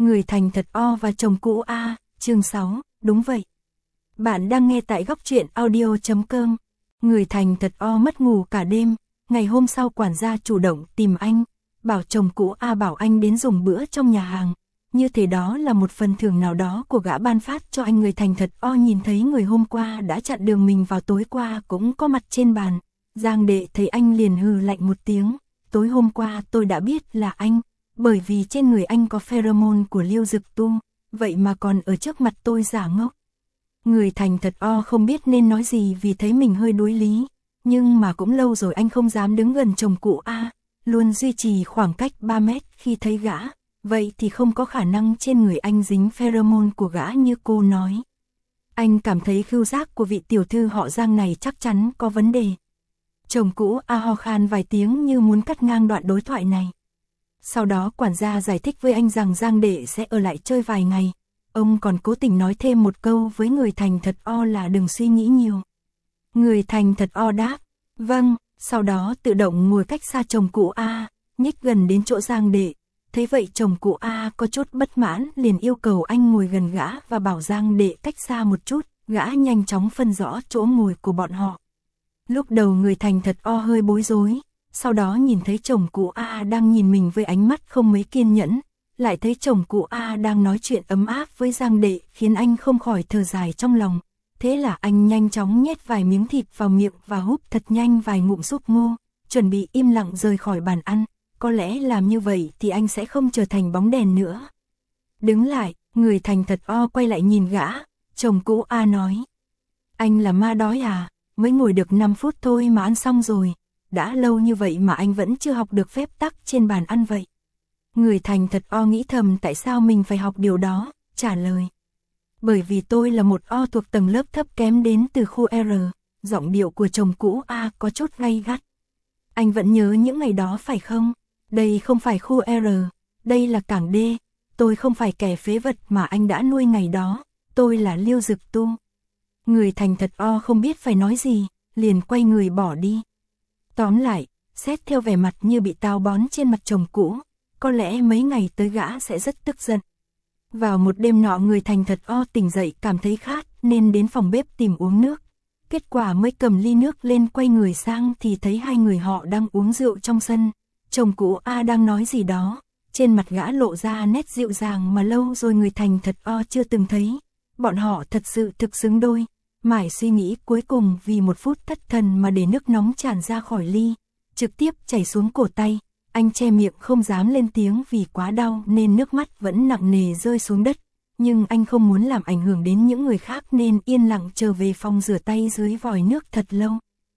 Người thành thật O và chồng cũ A, chương 6, đúng vậy. Bạn đang nghe tại góc truyện audio.com. Người thành thật O mất ngủ cả đêm, ngày hôm sau quản gia chủ động tìm anh, bảo chồng cũ A bảo anh đến dùng bữa trong nhà hàng. Như thế đó là một phần thưởng nào đó của gã ban phát cho anh. Người thành thật O nhìn thấy người hôm qua đã chặn đường mình vào tối qua cũng có mặt trên bàn. Giang Đệ thấy anh liền hừ lạnh một tiếng, tối hôm qua tôi đã biết là anh, bởi vì trên người anh có pheromone của Liêu Dực Tu, vậy mà còn ở trước mặt tôi giả ngốc. Người thành thật O không biết nên nói gì vì thấy mình hơi đuối lý, nhưng mà cũng lâu rồi anh không dám đứng gần chồng cũ A, luôn duy trì khoảng cách 3 mét khi thấy gã, vậy thì không có khả năng trên người anh dính pheromone của gã như cô nói. Anh cảm thấy khứu giác của vị tiểu thư họ Giang này chắc chắn có vấn đề. Chồng cũ A ho khan vài tiếng như muốn cắt ngang đoạn đối thoại này. Sau đó quản gia giải thích với anh rằng Giang Đệ sẽ ở lại chơi vài ngày. Ông còn cố tình nói thêm một câu với người thành thật O là đừng suy nghĩ nhiều. Người thành thật O đáp, vâng, sau đó tự động ngồi cách xa chồng cũ A, nhích gần đến chỗ Giang Đệ. Thế vậy chồng cũ A có chút bất mãn liền yêu cầu anh ngồi gần gã và bảo Giang Đệ cách xa một chút, gã nhanh chóng phân rõ chỗ ngồi của bọn họ. Lúc đầu người thành thật O hơi bối rối, sau đó nhìn thấy chồng cũ A đang nhìn mình với ánh mắt không mấy kiên nhẫn, lại thấy chồng cũ A đang nói chuyện ấm áp với Giang Đệ khiến anh không khỏi thở dài trong lòng. Thế là anh nhanh chóng nhét vài miếng thịt vào miệng và húp thật nhanh vài ngụm súp ngô, chuẩn bị im lặng rời khỏi bàn ăn, có lẽ làm như vậy thì anh sẽ không trở thành bóng đèn nữa. Đứng lại, người thành thật O quay lại nhìn gã, chồng cũ A nói, anh là ma đói à, mới ngồi được 5 phút thôi mà ăn xong rồi, đã lâu như vậy mà anh vẫn chưa học được phép tắc trên bàn ăn vậy. Người thành thật O nghĩ thầm tại sao mình phải học điều đó, trả lời. Bởi vì tôi là một O thuộc tầng lớp thấp kém đến từ khu R, giọng điệu của chồng cũ A có chút gay gắt. Anh vẫn nhớ những ngày đó phải không? Đây không phải khu R, đây là cảng D, tôi không phải kẻ phế vật mà anh đã nuôi ngày đó, tôi là Liêu Dực Tu. Người thành thật O không biết phải nói gì, liền quay người bỏ đi. Tóm lại, xét theo vẻ mặt như bị táo bón trên mặt chồng cũ, có lẽ mấy ngày tới gã sẽ rất tức giận. Vào một đêm nọ người thành thật O tỉnh dậy cảm thấy khát nên đến phòng bếp tìm uống nước. Kết quả mới cầm ly nước lên quay người sang thì thấy hai người họ đang uống rượu trong sân. Chồng cũ A đang nói gì đó, trên mặt gã lộ ra nét dịu dàng mà lâu rồi người thành thật O chưa từng thấy. Bọn họ thật sự thực xứng đôi. Mải suy nghĩ cuối cùng vì một phút thất thần mà để nước nóng tràn ra khỏi ly, trực tiếp chảy xuống cổ tay. Anh che miệng không dám lên tiếng vì quá đau nên nước mắt vẫn nặng nề rơi xuống đất. Nhưng anh không muốn làm ảnh hưởng đến những người khác nên yên lặng trở về phòng rửa tay dưới vòi nước thật lâu.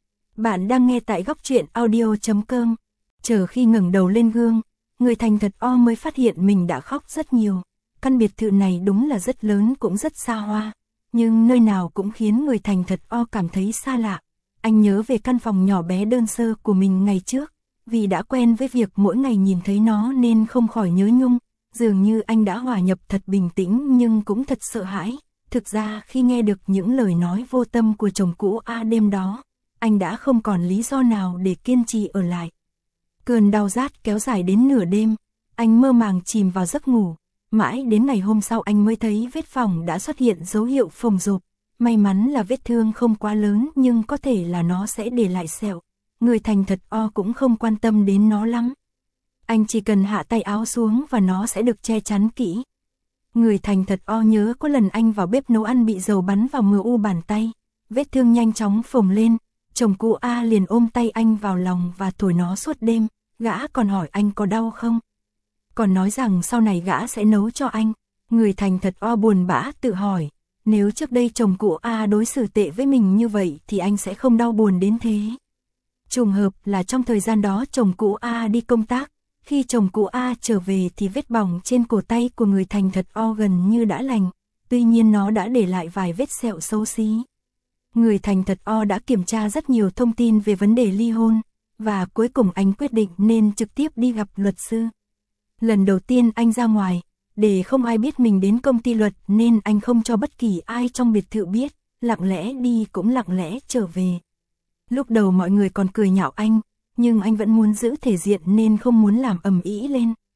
Bạn đang nghe tại góc truyện audio.com. Chờ khi ngẩng đầu lên gương, người thành thật O mới phát hiện mình đã khóc rất nhiều. Căn biệt thự này đúng là rất lớn cũng rất xa hoa, nhưng nơi nào cũng khiến người thành thật O cảm thấy xa lạ. Anh nhớ về căn phòng nhỏ bé đơn sơ của mình ngày trước, vì đã quen với việc mỗi ngày nhìn thấy nó nên không khỏi nhớ nhung. Dường như anh đã hòa nhập thật bình tĩnh nhưng cũng thật sợ hãi. Thực ra khi nghe được những lời nói vô tâm của chồng cũ A đêm đó, anh đã không còn lý do nào để kiên trì ở lại. Cơn đau rát kéo dài đến nửa đêm, anh mơ màng chìm vào giấc ngủ. Mãi đến ngày hôm sau anh mới thấy vết phỏng đã xuất hiện dấu hiệu phồng rộp. May mắn là vết thương không quá lớn nhưng có thể là nó sẽ để lại sẹo. Người thành thật O cũng không quan tâm đến nó lắm. Anh chỉ cần hạ tay áo xuống và nó sẽ được che chắn kỹ. Người thành thật O nhớ có lần anh vào bếp nấu ăn bị dầu bắn vào mu bàn tay. Vết thương nhanh chóng phồng lên. Chồng cũ A liền ôm tay anh vào lòng và thổi nó suốt đêm. Gã còn hỏi anh có đau không? Còn nói rằng sau này gã sẽ nấu cho anh. Người thành thật O buồn bã tự hỏi, nếu trước đây chồng cũ A đối xử tệ với mình như vậy thì anh sẽ không đau buồn đến thế. Trùng hợp là trong thời gian đó chồng cũ A đi công tác, khi chồng cũ A trở về thì vết bỏng trên cổ tay của người thành thật O gần như đã lành, tuy nhiên nó đã để lại vài vết sẹo xấu xí. Người thành thật O đã kiểm tra rất nhiều thông tin về vấn đề ly hôn, và cuối cùng anh quyết định nên trực tiếp đi gặp luật sư. Lần đầu tiên anh ra ngoài, để không ai biết mình đến công ty luật nên anh không cho bất kỳ ai trong biệt thự biết, lặng lẽ đi cũng lặng lẽ trở về. Lúc đầu mọi người còn cười nhạo anh, nhưng anh vẫn muốn giữ thể diện nên không muốn làm ầm ĩ lên.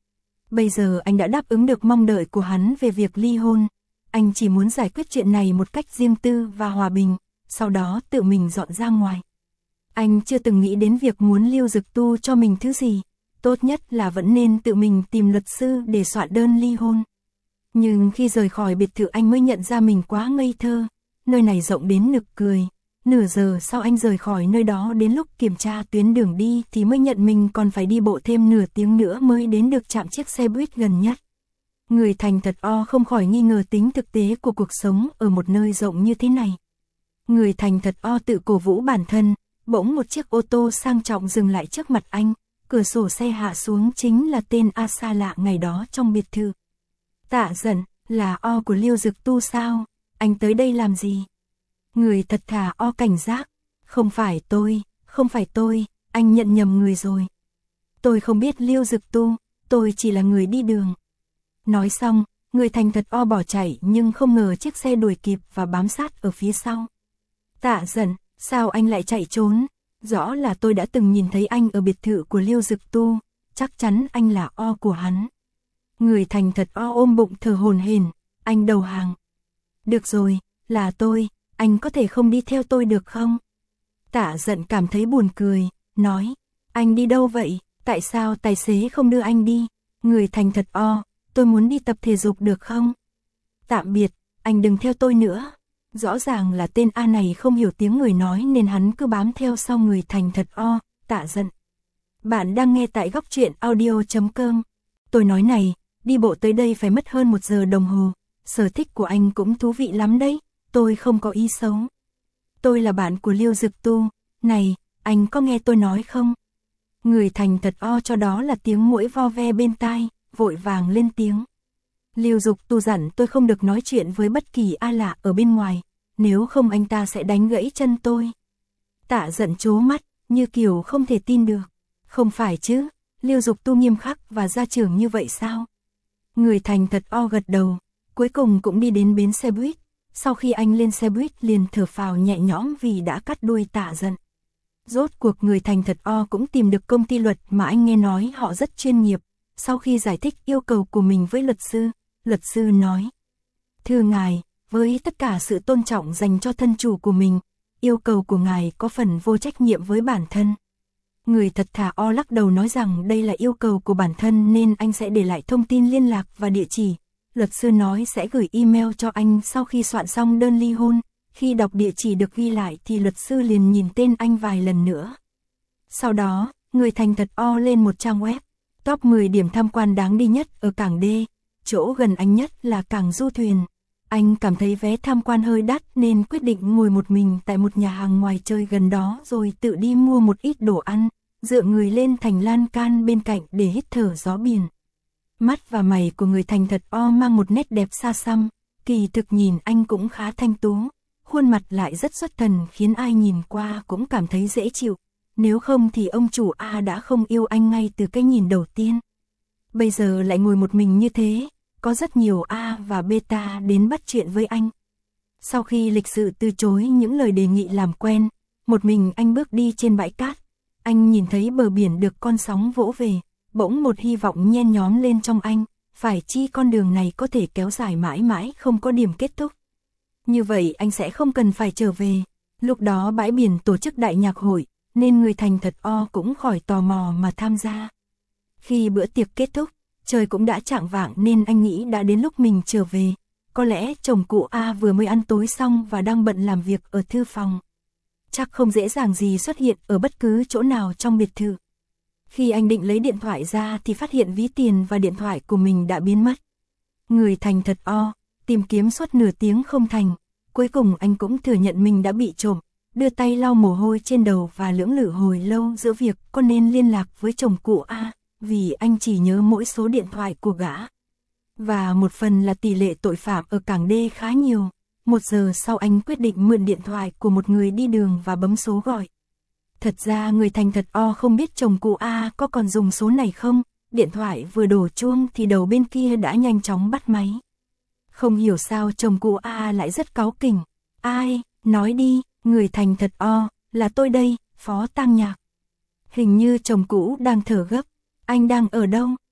Bây giờ anh đã đáp ứng được mong đợi của hắn về việc ly hôn. Anh chỉ muốn giải quyết chuyện này một cách riêng tư và hòa bình, sau đó tự mình dọn ra ngoài. Anh chưa từng nghĩ đến việc muốn Lưu Dực Tu cho mình thứ gì, tốt nhất là vẫn nên tự mình tìm luật sư để soạn đơn ly hôn. Nhưng khi rời khỏi biệt thự anh mới nhận ra mình quá ngây thơ, nơi này rộng đến nực cười. Nửa giờ sau anh rời khỏi nơi đó, đến lúc kiểm tra tuyến đường đi thì mới nhận mình còn phải đi bộ thêm nửa tiếng nữa mới đến được trạm chiếc xe buýt gần nhất. Người thành thật không khỏi nghi ngờ tính thực tế của cuộc sống ở một nơi rộng như thế này. Người thành thật tự cổ vũ bản thân, bỗng một chiếc ô tô sang trọng dừng lại trước mặt anh, cửa sổ xe hạ xuống, chính là tên A xa lạ ngày đó trong biệt thự. Tạ Dận, là của Lưu Dực Tu sao? Anh tới đây làm gì? Người thật thà cảnh giác. Không phải tôi, anh nhận nhầm người rồi. Tôi không biết Lưu Dực Tu, tôi chỉ là người đi đường. Nói xong, người thành thật bỏ chạy, nhưng không ngờ chiếc xe đuổi kịp và bám sát ở phía sau. Tạ Dận, sao anh lại chạy trốn? Rõ là tôi đã từng nhìn thấy anh ở biệt thự của Lưu Dực Tu, chắc chắn anh là của hắn. Người thành thật ôm bụng thở hổn hển, anh đầu hàng. Được rồi, là tôi, anh có thể không đi theo tôi được không? Tạ Dận cảm thấy buồn cười, nói, anh đi đâu vậy, tại sao tài xế không đưa anh đi? Người thành thật tôi muốn đi tập thể dục được không? Tạm biệt, anh đừng theo tôi nữa. Rõ ràng là tên A này không hiểu tiếng người nói nên hắn cứ bám theo sau người thành thật Tạ Dận. Bạn đang nghe tại góc truyện audio.com. Tôi nói này, đi bộ tới đây phải mất hơn 1 giờ đồng hồ. Sở thích của anh cũng thú vị lắm đấy, tôi không có ý xấu. Tôi là bạn của Lưu Dực Tu, này, anh có nghe tôi nói không? Người thành thật cho đó là tiếng muỗi vo ve bên tai, vội vàng lên tiếng. Lưu Dực Tu dặn tôi không được nói chuyện với bất kỳ ai lạ ở bên ngoài, nếu không anh ta sẽ đánh gãy chân tôi. Tạ Dận trố mắt, như kiểu không thể tin được. Không phải chứ, Lưu Dực Tu nghiêm khắc và gia trưởng như vậy sao? Người thành thật gật đầu, cuối cùng cũng đi đến bến xe buýt. Sau khi anh lên xe buýt liền thở phào nhẹ nhõm vì đã cắt đuôi Tạ Dận. Rốt cuộc người thành thật cũng tìm được công ty luật mà anh nghe nói họ rất chuyên nghiệp. Sau khi giải thích yêu cầu của mình với luật sư nói: Thưa ngài, với tất cả sự tôn trọng dành cho thân chủ của mình, yêu cầu của ngài có phần vô trách nhiệm với bản thân. Người thật thà lắc đầu nói rằng đây là yêu cầu của bản thân nên anh sẽ để lại thông tin liên lạc và địa chỉ. Luật sư nói sẽ gửi email cho anh sau khi soạn xong đơn ly hôn. Khi đọc địa chỉ được ghi lại thì luật sư liền nhìn tên anh vài lần nữa. Sau đó, người thành thật lên một trang web, top 10 điểm tham quan đáng đi nhất ở cảng D, chỗ gần anh nhất là cảng du thuyền. Anh cảm thấy vé tham quan hơi đắt nên quyết định ngồi một mình tại một nhà hàng ngoài chơi gần đó rồi tự đi mua một ít đồ ăn, dựa người lên thành lan can bên cạnh để hít thở gió biển. Mắt và mày của người thành thật mang một nét đẹp xa xăm, kỳ thực nhìn anh cũng khá thanh tú, khuôn mặt lại rất xuất thần khiến ai nhìn qua cũng cảm thấy dễ chịu, nếu không thì ông chủ A đã không yêu anh ngay từ cái nhìn đầu tiên. Bây giờ lại ngồi một mình như thế, có rất nhiều A và beta đến bắt chuyện với anh. Sau khi lịch sự từ chối những lời đề nghị làm quen, một mình anh bước đi trên bãi cát. Anh nhìn thấy bờ biển được con sóng vỗ về, bỗng một hy vọng nhen nhóm lên trong anh, phải chi con đường này có thể kéo dài mãi mãi không có điểm kết thúc. Như vậy anh sẽ không cần phải trở về. Lúc đó bãi biển tổ chức đại nhạc hội, nên người thành thật cũng khỏi tò mò mà tham gia. Khi bữa tiệc kết thúc, trời cũng đã chạng vạng nên anh nghĩ đã đến lúc mình trở về. Có lẽ chồng cụ A vừa mới ăn tối xong và đang bận làm việc ở thư phòng. Chắc không dễ dàng gì xuất hiện ở bất cứ chỗ nào trong biệt thự. Khi anh định lấy điện thoại ra thì phát hiện ví tiền và điện thoại của mình đã biến mất. Người thành thật tìm kiếm suốt nửa tiếng không thành. Cuối cùng anh cũng thừa nhận mình đã bị trộm, đưa tay lau mồ hôi trên đầu và lưỡng lự hồi lâu giữa việc có nên liên lạc với chồng cụ A, vì anh chỉ nhớ mỗi số điện thoại của gã. Và một phần là tỷ lệ tội phạm ở cảng D khá nhiều. 1 giờ sau anh quyết định mượn điện thoại của một người đi đường và bấm số gọi. Thật ra người thành thật không biết chồng cụ A có còn dùng số này không, điện thoại vừa đổ chuông thì đầu bên kia đã nhanh chóng bắt máy. Không hiểu sao chồng cụ A lại rất cáu kỉnh. Ai, nói đi, người thành thật là tôi đây, Phó Tăng Nhạc. Hình như chồng cũ đang thở gấp. Anh đang ở đâu?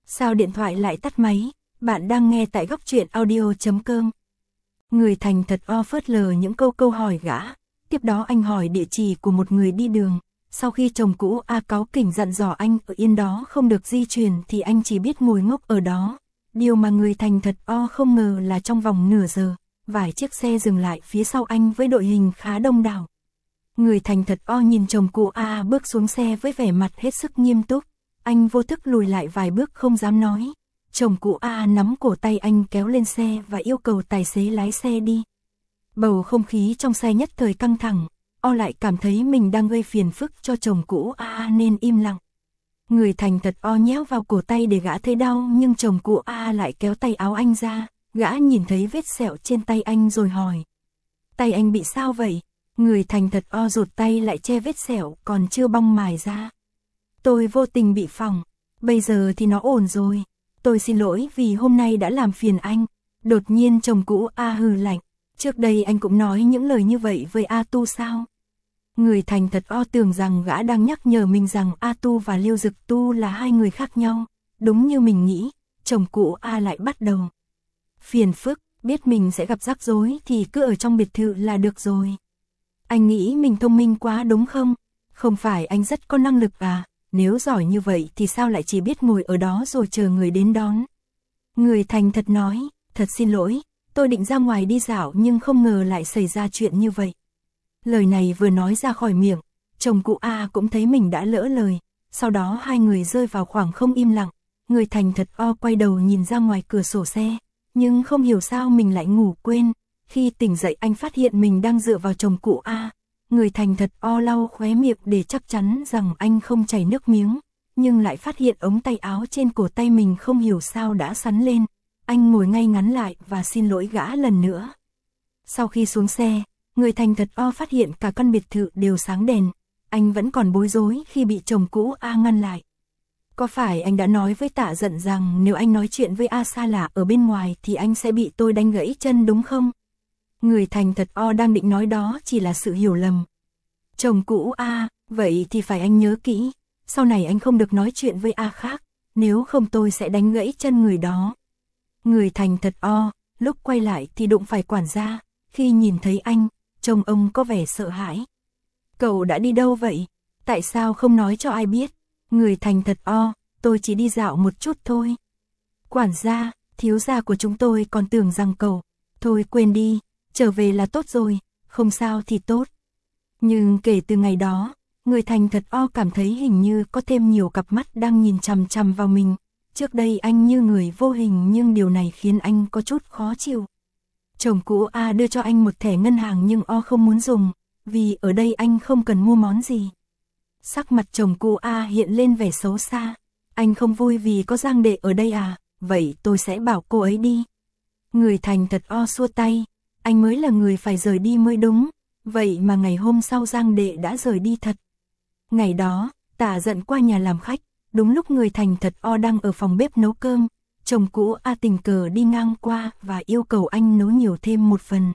Sao điện thoại lại tắt máy? Bạn đang nghe tại góc truyện audio.com. Người thành thật o phớt lờ những câu hỏi gã. Tiếp đó anh hỏi địa chỉ của một người đi đường. Sau khi chồng cũ A cáu kỉnh dặn dò anh ở yên đó không được di chuyển thì anh chỉ biết ngồi ngốc ở đó. Điều mà người thành thật o không ngờ là trong vòng nửa giờ, vài chiếc xe dừng lại phía sau anh với đội hình khá đông đảo. Người thành thật o nhìn chồng cũ A bước xuống xe với vẻ mặt hết sức nghiêm túc. Anh vô thức lùi lại vài bước không dám nói. Chồng cũ A nắm cổ tay anh kéo lên xe và yêu cầu tài xế lái xe đi. Bầu không khí trong xe nhất thời căng thẳng. O lại cảm thấy mình đang gây phiền phức cho chồng cũ A nên im lặng. Người thành thật o nhéo vào cổ tay để gã thấy đau nhưng chồng cũ A lại kéo tay áo anh ra. Gã nhìn thấy vết sẹo trên tay anh rồi hỏi. Tay anh bị sao vậy? Người thành thật o rụt tay lại che vết sẹo còn chưa bong mài ra. Tôi vô tình bị phỏng, bây giờ thì nó ổn rồi. Tôi xin lỗi vì hôm nay đã làm phiền anh. Đột nhiên chồng cũ A hừ lạnh. Trước đây anh cũng nói những lời như vậy với A Tu sao? Người thành thật o tưởng rằng gã đang nhắc nhở mình rằng A Tu và Liêu Dực Tu là hai người khác nhau. Đúng như mình nghĩ, chồng cũ A lại bắt đầu. Phiền phức, biết mình sẽ gặp rắc rối thì cứ ở trong biệt thự là được rồi. Anh nghĩ mình thông minh quá đúng không? Không phải anh rất có năng lực à? Nếu giỏi như vậy thì sao lại chỉ biết ngồi ở đó rồi chờ người đến đón? Người thành thật nói, thật xin lỗi, tôi định ra ngoài đi dạo nhưng không ngờ lại xảy ra chuyện như vậy. Lời này vừa nói ra khỏi miệng, chồng cụ A cũng thấy mình đã lỡ lời, sau đó hai người rơi vào khoảng không im lặng. Người thành thật o quay đầu nhìn ra ngoài cửa sổ xe, nhưng không hiểu sao mình lại ngủ quên. Khi tỉnh dậy anh phát hiện mình đang dựa vào chồng cụ A. Người thành thật o lau khóe miệng để chắc chắn rằng anh không chảy nước miếng, nhưng lại phát hiện ống tay áo trên cổ tay mình không hiểu sao đã sắn lên. Anh ngồi ngay ngắn lại và xin lỗi gã lần nữa. Sau khi xuống xe, người thành thật o phát hiện cả căn biệt thự đều sáng đèn. Anh vẫn còn bối rối khi bị chồng cũ A ngăn lại. Có phải anh đã nói với Tạ Dận rằng nếu anh nói chuyện với A Sa Lả ở bên ngoài thì anh sẽ bị tôi đánh gãy chân đúng không? Người thành thật o đang định nói đó chỉ là sự hiểu lầm. Chồng cũ A, vậy thì phải anh nhớ kỹ, sau này anh không được nói chuyện với A khác, nếu không tôi sẽ đánh gãy chân người đó. Người thành thật o, lúc quay lại thì đụng phải quản gia, khi nhìn thấy anh, trông ông có vẻ sợ hãi. Cậu đã đi đâu vậy? Tại sao không nói cho ai biết? Người thành thật o, tôi chỉ đi dạo một chút thôi. Quản gia, thiếu gia của chúng tôi còn tưởng rằng cậu, thôi quên đi, trở về là tốt rồi, không sao thì tốt. Nhưng kể từ ngày đó, người thành thật o cảm thấy hình như có thêm nhiều cặp mắt đang nhìn chằm chằm vào mình. Trước đây anh như người vô hình nhưng điều này khiến anh có chút khó chịu. Chồng cũ A đưa cho anh một thẻ ngân hàng nhưng o không muốn dùng, vì ở đây anh không cần mua món gì. Sắc mặt chồng cũ A hiện lên vẻ xấu xa. Anh không vui vì có Giang Đệ ở đây à? Vậy tôi sẽ bảo cô ấy đi. Người thành thật o xua tay. Anh mới là người phải rời đi mới đúng. Vậy mà ngày hôm sau Giang Đệ đã rời đi thật. Ngày đó, Tạ Dận qua nhà làm khách. Đúng lúc người thành thật o đang ở phòng bếp nấu cơm. Chồng cũ A tình cờ đi ngang qua và yêu cầu anh nấu nhiều thêm một phần.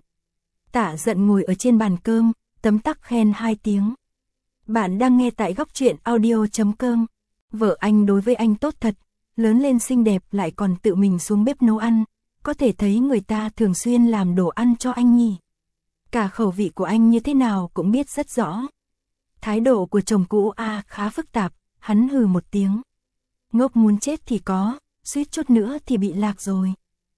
Tạ Dận ngồi ở trên bàn cơm, tấm tắc khen 2 tiếng. Bạn đang nghe tại góc truyện audio.com. Vợ anh đối với anh tốt thật, lớn lên xinh đẹp lại còn tự mình xuống bếp nấu ăn. Có thể thấy người ta thường xuyên làm đồ ăn cho anh nhỉ. Cả khẩu vị của anh như thế nào cũng biết rất rõ. Thái độ của chồng cũ A khá phức tạp, hắn hừ một tiếng. Ngốc muốn chết thì có, suýt chút nữa thì bị lạc rồi.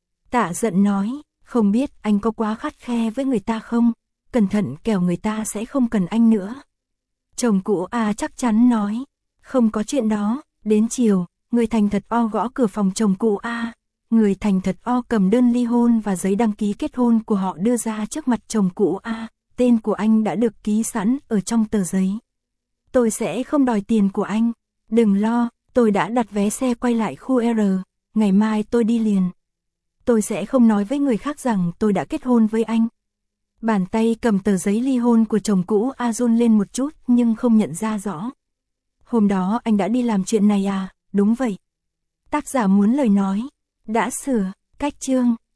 Tạ Dận nói, không biết anh có quá khắt khe với người ta không, cẩn thận kẻo người ta sẽ không cần anh nữa. Chồng cũ A chắc chắn nói, không có chuyện đó. Đến chiều, người thành thật o gõ cửa phòng chồng cũ A. Người thành thật o cầm đơn ly hôn và giấy đăng ký kết hôn của họ đưa ra trước mặt chồng cũ A. Tên của anh đã được ký sẵn ở trong tờ giấy. Tôi sẽ không đòi tiền của anh. Đừng lo, tôi đã đặt vé xe quay lại khu R. Ngày mai tôi đi liền. Tôi sẽ không nói với người khác rằng tôi đã kết hôn với anh. Bàn tay cầm tờ giấy ly hôn của chồng cũ A run lên một chút nhưng không nhận ra rõ. Hôm đó anh đã đi làm chuyện này à? Đúng vậy. Tác giả muốn lời nói. Đã sửa, cách chương.